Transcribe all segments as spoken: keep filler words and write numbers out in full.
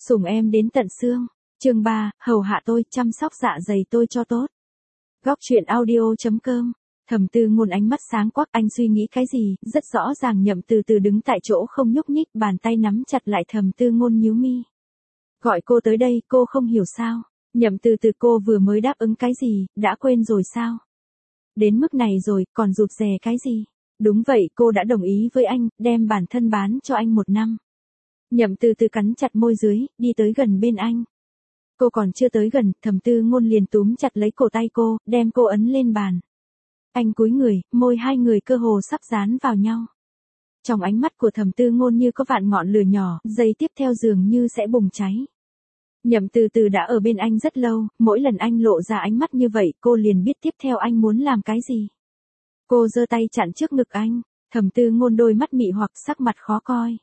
Sủng em đến tận xương. Chương ba, hầu hạ tôi, chăm sóc dạ dày tôi cho tốt. Góc truyện audio chấm com. Thẩm Tư Ngôn ánh mắt sáng quắc, anh suy nghĩ cái gì, rất rõ ràng. Nhậm Từ Từ đứng tại chỗ không nhúc nhích, bàn tay nắm chặt lại. Thẩm Tư Ngôn nhíu mi. Gọi cô tới đây, cô không hiểu sao? Nhậm Từ Từ, cô vừa mới đáp ứng cái gì, đã quên rồi sao? Đến mức này rồi, còn rụt rè cái gì? Đúng vậy, cô đã đồng ý với anh, đem bản thân bán cho anh một năm. Nhậm Từ Từ cắn chặt môi dưới, đi tới gần bên anh. Cô còn chưa tới gần, Thẩm Tư Ngôn liền túm chặt lấy cổ tay cô, đem cô ấn lên bàn. Anh cúi người, môi hai người cơ hồ sắp dán vào nhau. Trong ánh mắt của Thẩm Tư Ngôn như có vạn ngọn lửa nhỏ, giây tiếp theo dường như sẽ bùng cháy. Nhậm Từ Từ đã ở bên anh rất lâu, mỗi lần anh lộ ra ánh mắt như vậy, cô liền biết tiếp theo anh muốn làm cái gì. Cô giơ tay chặn trước ngực anh, Thẩm Tư Ngôn đôi mắt mị hoặc, sắc mặt khó coi.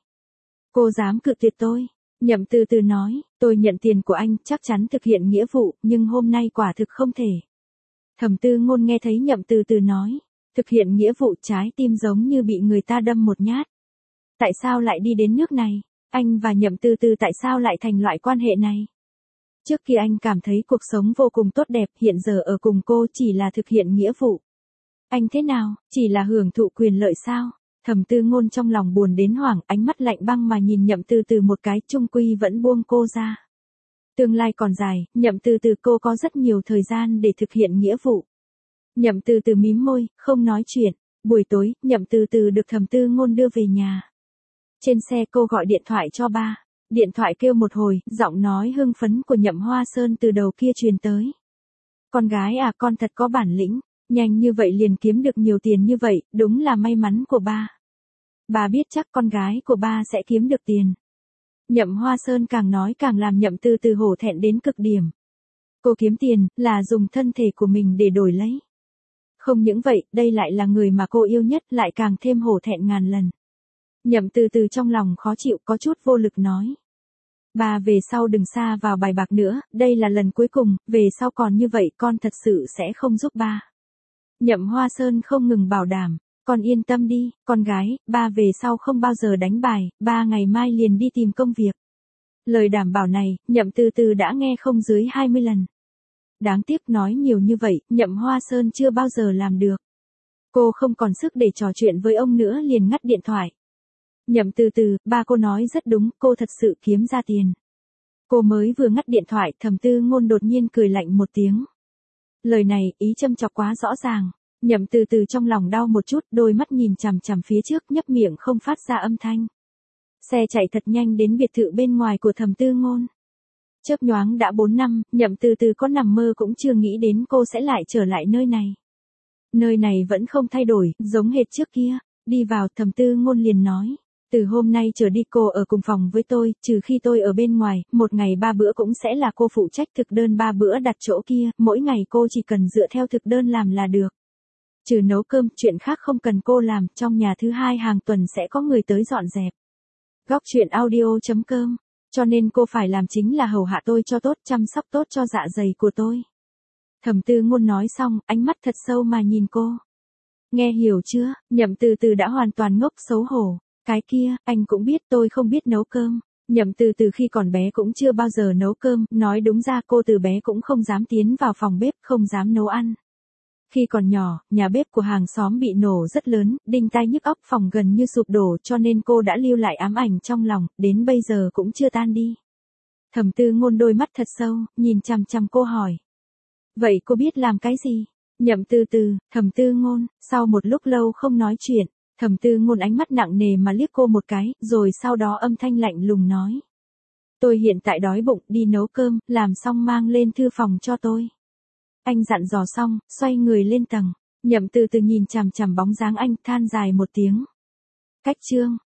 Cô dám cự tuyệt tôi? Nhậm Từ Từ nói, tôi nhận tiền của anh, chắc chắn thực hiện nghĩa vụ, nhưng hôm nay quả thực không thể. Thẩm Tư Ngôn nghe thấy Nhậm Từ Từ nói, thực hiện nghĩa vụ, trái tim giống như bị người ta đâm một nhát. Tại sao lại đi đến nước này? Anh và Nhậm Từ Từ tại sao lại thành loại quan hệ này? Trước kia anh cảm thấy cuộc sống vô cùng tốt đẹp, hiện giờ ở cùng cô chỉ là thực hiện nghĩa vụ. Anh thế nào, chỉ là hưởng thụ quyền lợi sao? Thẩm Tư Ngôn trong lòng buồn đến hoảng, ánh mắt lạnh băng mà nhìn Nhậm Từ Từ một cái, chung quy vẫn buông cô ra. Tương lai còn dài, Nhậm Từ Từ, cô có rất nhiều thời gian để thực hiện nghĩa vụ. Nhậm Từ Từ mím môi, không nói chuyện. Buổi tối, Nhậm Từ Từ được Thẩm Tư Ngôn đưa về nhà. Trên xe cô gọi điện thoại cho ba. Điện thoại kêu một hồi, giọng nói hưng phấn của Nhậm Hoa Sơn từ đầu kia truyền tới. Con gái à, con thật có bản lĩnh, nhanh như vậy liền kiếm được nhiều tiền như vậy, đúng là may mắn của ba. Ba biết chắc con gái của ba sẽ kiếm được tiền. Nhậm Hoa Sơn càng nói càng làm Nhậm Từ Từ hổ thẹn đến cực điểm. Cô kiếm tiền, là dùng thân thể của mình để đổi lấy. Không những vậy, đây lại là người mà cô yêu nhất, lại càng thêm hổ thẹn ngàn lần. Nhậm Từ Từ trong lòng khó chịu, có chút vô lực nói. Ba về sau đừng xa vào bài bạc nữa, đây là lần cuối cùng, về sau còn như vậy con thật sự sẽ không giúp ba. Nhậm Hoa Sơn không ngừng bảo đảm, con yên tâm đi, con gái, ba về sau không bao giờ đánh bài, ba ngày mai liền đi tìm công việc. Lời đảm bảo này, Nhậm Từ Từ đã nghe không dưới hai mươi lần. Đáng tiếc nói nhiều như vậy, Nhậm Hoa Sơn chưa bao giờ làm được. Cô không còn sức để trò chuyện với ông nữa liền ngắt điện thoại. Nhậm Từ Từ, ba cô nói rất đúng, cô thật sự kiếm ra tiền. Cô mới vừa ngắt điện thoại, Thẩm Tư Ngôn đột nhiên cười lạnh một tiếng. Lời này, ý châm chọc quá rõ ràng. Nhậm Từ Từ trong lòng đau một chút, đôi mắt nhìn chằm chằm phía trước, nhấp miệng không phát ra âm thanh. Xe chạy thật nhanh đến biệt thự bên ngoài của Thẩm Tư Ngôn. Chớp nhoáng đã bốn năm, Nhậm Từ Từ có nằm mơ cũng chưa nghĩ đến cô sẽ lại trở lại nơi này. Nơi này vẫn không thay đổi, giống hệt trước kia. Đi vào, Thẩm Tư Ngôn liền nói. Từ hôm nay trở đi cô ở cùng phòng với tôi, trừ khi tôi ở bên ngoài, một ngày ba bữa cũng sẽ là cô phụ trách thực đơn ba bữa đặt chỗ kia, mỗi ngày cô chỉ cần dựa theo thực đơn làm là được. Trừ nấu cơm, chuyện khác không cần cô làm, trong nhà thứ hai hàng tuần sẽ có người tới dọn dẹp. Góc truyện audio chấm com, cho nên cô phải làm chính là hầu hạ tôi cho tốt, chăm sóc tốt cho dạ dày của tôi. Thẩm Tư Ngôn nói xong, ánh mắt thật sâu mà nhìn cô. Nghe hiểu chưa? Nhậm Từ Từ đã hoàn toàn ngốc xấu hổ. Cái kia, anh cũng biết tôi không biết nấu cơm. Nhậm Từ Từ khi còn bé cũng chưa bao giờ nấu cơm, nói đúng ra cô từ bé cũng không dám tiến vào phòng bếp, không dám nấu ăn. Khi còn nhỏ, nhà bếp của hàng xóm bị nổ rất lớn, đinh tai nhức óc, phòng gần như sụp đổ, cho nên cô đã lưu lại ám ảnh trong lòng, đến bây giờ cũng chưa tan đi. Thẩm Tư Ngôn đôi mắt thật sâu, nhìn chằm chằm cô hỏi. Vậy cô biết làm cái gì? Nhậm Từ Từ, Thẩm Tư Ngôn, sau một lúc lâu không nói chuyện. Thẩm Tư Ngôn ánh mắt nặng nề mà liếc cô một cái, rồi sau đó âm thanh lạnh lùng nói. Tôi hiện tại đói bụng, đi nấu cơm, làm xong mang lên thư phòng cho tôi. Anh dặn dò xong, xoay người lên tầng. Nhậm Từ Từ nhìn chằm chằm bóng dáng anh, than dài một tiếng. Cách chương.